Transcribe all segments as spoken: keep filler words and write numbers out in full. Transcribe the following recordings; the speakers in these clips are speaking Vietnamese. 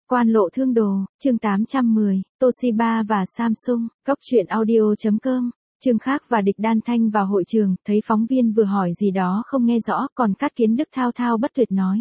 Quan lộ thương đồ, chương tám trăm mười, Toshiba và Samsung, Cóc truyện audio chấm com. Trương Khác và Địch Đan Thanh vào hội trường, thấy phóng viên vừa hỏi gì đó không nghe rõ, còn Cát Kiến Đức thao thao bất tuyệt nói.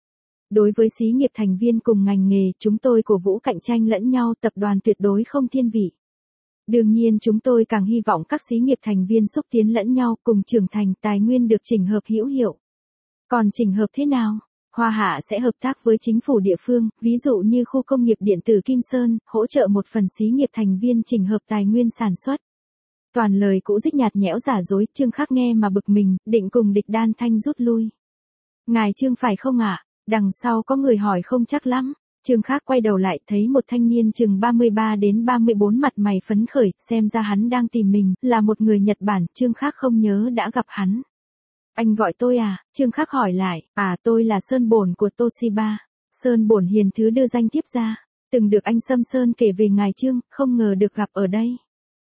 Đối với xí nghiệp thành viên cùng ngành nghề, chúng tôi cổ vũ cạnh tranh lẫn nhau, tập đoàn tuyệt đối không thiên vị. Đương nhiên chúng tôi càng hy vọng các xí nghiệp thành viên xúc tiến lẫn nhau, cùng trưởng thành, tài nguyên được chỉnh hợp hữu hiệu. Còn chỉnh hợp thế nào? Hoa Hạ sẽ hợp tác với chính phủ địa phương, ví dụ như khu công nghiệp điện tử Kim Sơn, hỗ trợ một phần xí nghiệp thành viên chỉnh hợp tài nguyên sản xuất. Toàn lời cũ dích nhạt nhẽo giả dối, Trương Khác nghe mà bực mình, định cùng Địch Đan Thanh rút lui. Ngài Trương phải không ạ? Đằng sau có người hỏi không chắc lắm. Trương Khác quay đầu lại, thấy một thanh niên chừng ba mươi ba đến ba mươi bốn mặt mày phấn khởi, xem ra hắn đang tìm mình, là một người Nhật Bản, Trương Khác không nhớ đã gặp hắn. Anh gọi tôi à? Trương Khác hỏi lại, à tôi là Sơn Bổn của Toshiba. Sơn Bổn hiền thứ đưa danh thiếp ra. Từng được anh Sâm Sơn kể về ngài Trương, không ngờ được gặp ở đây.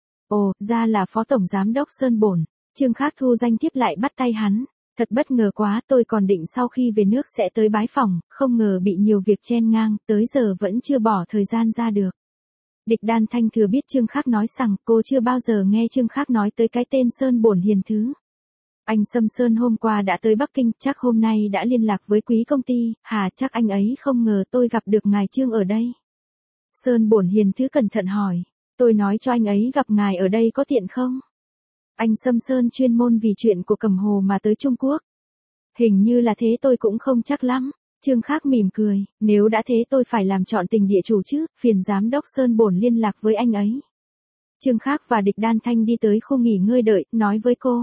Ồ, ra là Phó Tổng Giám đốc Sơn Bổn. Trương Khác thu danh thiếp lại bắt tay hắn. Thật bất ngờ quá, tôi còn định sau khi về nước sẽ tới bái phỏng, không ngờ bị nhiều việc chen ngang, tới giờ vẫn chưa bỏ thời gian ra được. Địch Đan Thanh thừa biết Trương Khác nói rằng cô chưa bao giờ nghe Trương Khác nói tới cái tên Sơn Bổn hiền thứ. Anh Sâm Sơn hôm qua đã tới Bắc Kinh, chắc hôm nay đã liên lạc với quý công ty, hà chắc anh ấy không ngờ tôi gặp được ngài Trương ở đây. Sơn Bổn hiền thứ cẩn thận hỏi, tôi nói cho anh ấy gặp ngài ở đây có tiện không? Anh Sâm Sơn chuyên môn vì chuyện của Cẩm Hồ mà tới Trung Quốc. Hình như là thế, tôi cũng không chắc lắm. Trương Khác mỉm cười, nếu đã thế tôi phải làm chọn tình địa chủ chứ, phiền giám đốc Sơn Bổn liên lạc với anh ấy. Trương Khác và Địch Đan Thanh đi tới khu nghỉ ngơi đợi, nói với cô.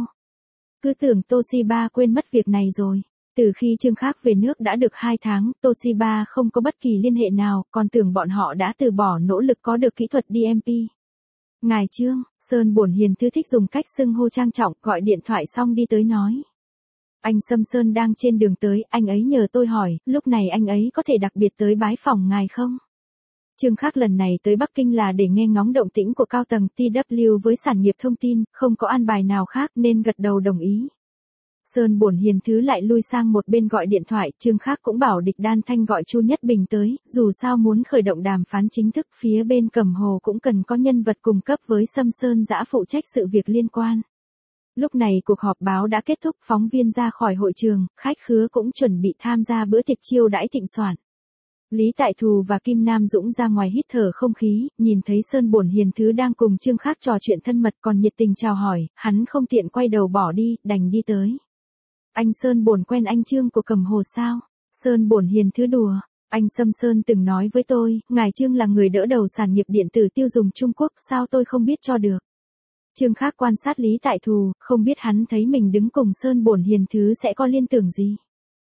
Cứ tưởng Toshiba quên mất việc này rồi. Từ khi Trương Khác về nước đã được hai tháng, Toshiba không có bất kỳ liên hệ nào, còn tưởng bọn họ đã từ bỏ nỗ lực có được kỹ thuật đê em pê. Ngài Trương, Sơn Bổn hiền thứ thích dùng cách xưng hô trang trọng, gọi điện thoại xong đi tới nói. Anh Sâm Sơn đang trên đường tới, anh ấy nhờ tôi hỏi, lúc này anh ấy có thể đặc biệt tới bái phỏng ngài không? Trương Khác lần này tới Bắc Kinh là để nghe ngóng động tĩnh của cao tầng tê vê với sản nghiệp thông tin, không có an bài nào khác nên gật đầu đồng ý. Sơn Bổn hiền thứ lại lui sang một bên gọi điện thoại, Trương Khác cũng bảo Địch Đan Thanh gọi Chu Nhất Bình tới, dù sao muốn khởi động đàm phán chính thức, phía bên Cẩm Hồ cũng cần có nhân vật cùng cấp với Sâm Sơn Dã phụ trách sự việc liên quan. Lúc này cuộc họp báo đã kết thúc, phóng viên ra khỏi hội trường, khách khứa cũng chuẩn bị tham gia bữa tiệc chiêu đãi thịnh soạn. Lý Tại Thù và Kim Nam Dũng ra ngoài hít thở không khí, nhìn thấy Sơn Bổn hiền thứ đang cùng Trương Khác trò chuyện thân mật còn nhiệt tình chào hỏi, hắn không tiện quay đầu bỏ đi, đành đi tới. Anh Sơn Bổn quen anh Trương của Cẩm Hồ sao? Sơn Bổn hiền thứ đùa. Anh Sâm Sơn từng nói với tôi, ngài Trương là người đỡ đầu sản nghiệp điện tử tiêu dùng Trung Quốc, sao tôi không biết cho được. Trương Khác quan sát Lý Tại Thù, không biết hắn thấy mình đứng cùng Sơn Bổn hiền thứ sẽ có liên tưởng gì.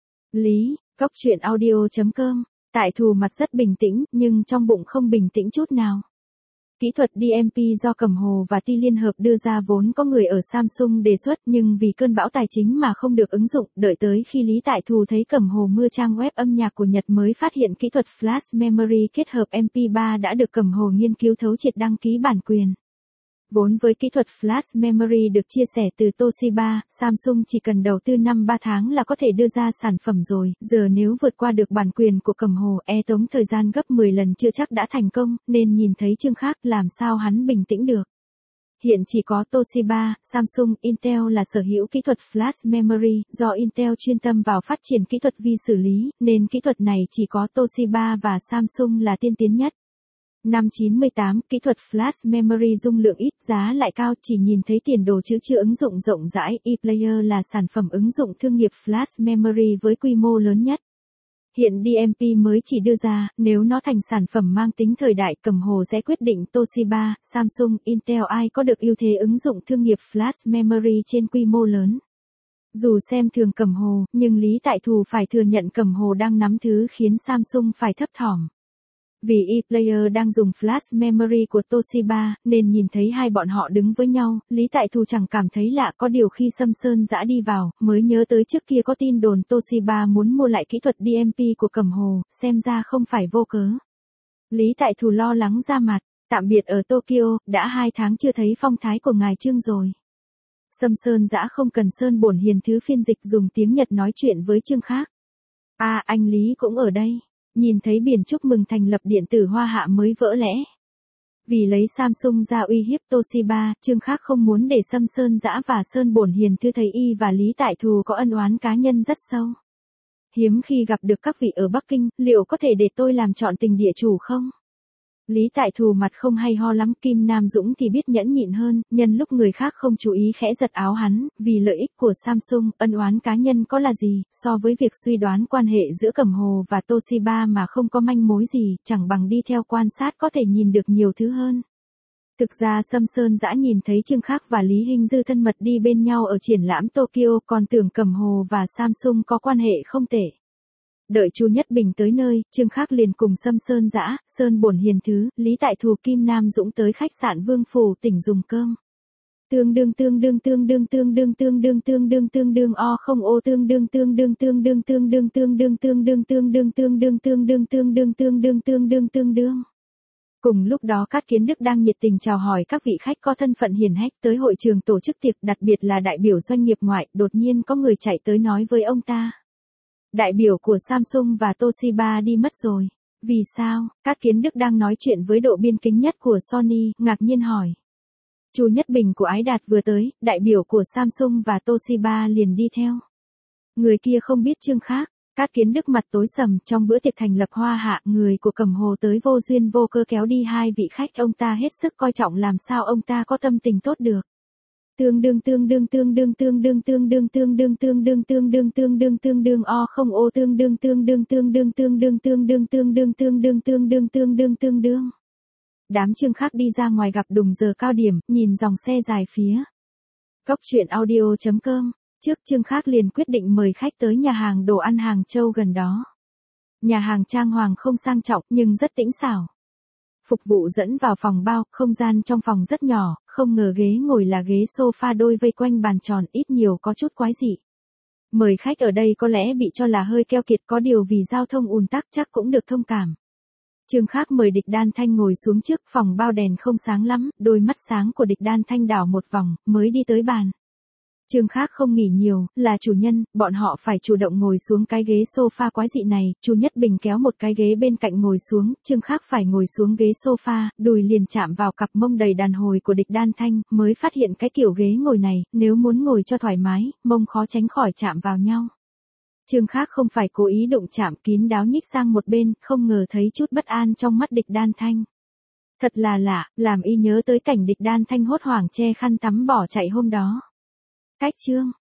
Lý, Cóc truyện audio chấm com. Tại Thù mặt rất bình tĩnh, nhưng trong bụng không bình tĩnh chút nào. Kỹ thuật đê em pê do Cẩm Hồ và Ti Liên Hợp đưa ra vốn có người ở Samsung đề xuất, nhưng vì cơn bão tài chính mà không được ứng dụng, đợi tới khi Lý Tại Thù thấy Cẩm Hồ mưa trang web âm nhạc của Nhật mới phát hiện kỹ thuật Flash Memory kết hợp em pê ba đã được Cẩm Hồ nghiên cứu thấu triệt đăng ký bản quyền. Vốn với kỹ thuật Flash Memory được chia sẻ từ Toshiba, Samsung chỉ cần đầu tư năm ba tháng là có thể đưa ra sản phẩm rồi, giờ nếu vượt qua được bản quyền của Cẩm Hồ, e tốn thời gian gấp mười lần chưa chắc đã thành công, nên nhìn thấy Trương Khác làm sao hắn bình tĩnh được. Hiện chỉ có Toshiba, Samsung, Intel là sở hữu kỹ thuật Flash Memory, do Intel chuyên tâm vào phát triển kỹ thuật vi xử lý, nên kỹ thuật này chỉ có Toshiba và Samsung là tiên tiến nhất. Năm chín mươi tám, kỹ thuật Flash Memory dung lượng ít, giá lại cao, chỉ nhìn thấy tiền đồ chứ chưa ứng dụng rộng rãi. ePlayer là sản phẩm ứng dụng thương nghiệp Flash Memory với quy mô lớn nhất. Hiện đê em pê mới chỉ đưa ra, nếu nó thành sản phẩm mang tính thời đại, Cẩm Hồ sẽ quyết định Toshiba, Samsung, Intel ai có được ưu thế ứng dụng thương nghiệp Flash Memory trên quy mô lớn. Dù xem thường Cẩm Hồ, nhưng Lý Tại Thù phải thừa nhận Cẩm Hồ đang nắm thứ khiến Samsung phải thấp thỏm. Vì ePlayer đang dùng Flash Memory của Toshiba, nên nhìn thấy hai bọn họ đứng với nhau, Lý Tại Thù chẳng cảm thấy lạ, có điều khi Sâm Sơn Dã đi vào, mới nhớ tới trước kia có tin đồn Toshiba muốn mua lại kỹ thuật đê em pê của Cẩm Hồ, xem ra không phải vô cớ. Lý Tại Thù lo lắng ra mặt, tạm biệt ở Tokyo, đã hai tháng chưa thấy phong thái của ngài Trương rồi. Sâm Sơn Dã không cần Sơn Bổn hiền thứ phiên dịch dùng tiếng Nhật nói chuyện với Trương Khác. À, anh Lý cũng ở đây. Nhìn thấy biển chúc mừng thành lập điện tử Hoa Hạ mới vỡ lẽ. Vì lấy Samsung ra uy hiếp Toshiba, Trương Khắc không muốn để Sâm Sơn Dã và Sơn Bổn Hiền Thư thấy y và Lý Tại Thù có ân oán cá nhân rất sâu. Hiếm khi gặp được các vị ở Bắc Kinh, liệu có thể để tôi làm chọn tình địa chủ không? Lý Tại Thù mặt không hay ho lắm, Kim Nam Dũng thì biết nhẫn nhịn hơn, nhân lúc người khác không chú ý khẽ giật áo hắn, vì lợi ích của Samsung, ân oán cá nhân có là gì, so với việc suy đoán quan hệ giữa Cẩm Hồ và Toshiba mà không có manh mối gì, chẳng bằng đi theo quan sát có thể nhìn được nhiều thứ hơn. Thực ra Sâm Sơn Dã nhìn thấy Trương Khắc và Lý Hinh Dư thân mật đi bên nhau ở triển lãm Tokyo, còn tưởng Cẩm Hồ và Samsung có quan hệ không tệ. Đợi Chu Nhất Bình tới nơi, Trương Khắc liền cùng Sâm Sơn Dã, Sơn Bổn Hiền Thứ, Lý Tại Thù, Kim Nam Dũng tới khách sạn Vương Phủ tỉnh dùng cơm. Tương đương tương đương tương đương tương đương tương đương tương đương tương đương o không ô tương đương tương đương tương đương tương đương tương đương tương đương tương đương tương đương tương đương tương đương tương đương tương đương tương đương. Cùng lúc đó Cát Kiến Đức đang nhiệt tình chào hỏi các vị khách có thân phận hiển hách tới hội trường tổ chức tiệc, đặc biệt là đại biểu doanh nghiệp ngoại, đột nhiên có người chạy tới nói với ông ta. Đại biểu của Samsung và Toshiba đi mất rồi. Vì sao? Cát Kiến Đức đang nói chuyện với độ biên kính nhất của Sony, ngạc nhiên hỏi. Chu Nhất Bình của Ái Đạt vừa tới, đại biểu của Samsung và Toshiba liền đi theo. Người kia không biết Trương Khắc. Cát Kiến Đức mặt tối sầm, trong bữa tiệc thành lập Hoa Hạ, người của Cẩm Hồ tới vô duyên vô cơ kéo đi hai vị khách, ông ta hết sức coi trọng, làm sao ông ta có tâm tình tốt được. Tương đương tương đương tương đương tương đương tương đương tương đương tương đương tương đương tương đương tương đương o không ô tương đương tương đương tương đương tương đương tương đương tương đương tương đương tương đương tương đương tương đương. Đám Trương Khắc đi ra ngoài gặp đùng giờ cao điểm, nhìn dòng xe dài phía. Cốc truyện audio chấm com. Trước Trương Khắc liền quyết định mời khách tới nhà hàng đồ ăn Hàng Châu gần đó. Nhà hàng trang hoàng không sang trọng nhưng rất tĩnh xảo. Phục vụ dẫn vào phòng bao, không gian trong phòng rất nhỏ, không ngờ ghế ngồi là ghế sofa đôi vây quanh bàn tròn, ít nhiều có chút quái dị. Mời khách ở đây có lẽ bị cho là hơi keo kiệt, có điều vì giao thông ùn tắc chắc cũng được thông cảm. Trương Khắc mời Địch Đan Thanh ngồi xuống trước, phòng bao đèn không sáng lắm, đôi mắt sáng của Địch Đan Thanh đảo một vòng, mới đi tới bàn. Trương Khắc không nghỉ nhiều, là chủ nhân, bọn họ phải chủ động ngồi xuống cái ghế sofa quái dị này, Chu Nhất Bình kéo một cái ghế bên cạnh ngồi xuống, Trương Khắc phải ngồi xuống ghế sofa, đùi liền chạm vào cặp mông đầy đàn hồi của Địch Đan Thanh, mới phát hiện cái kiểu ghế ngồi này, nếu muốn ngồi cho thoải mái, mông khó tránh khỏi chạm vào nhau. Trương Khắc không phải cố ý đụng chạm, kín đáo nhích sang một bên, không ngờ thấy chút bất an trong mắt Địch Đan Thanh. Thật là lạ, làm y nhớ tới cảnh Địch Đan Thanh hốt hoảng che khăn tắm bỏ chạy hôm đó. Cách chương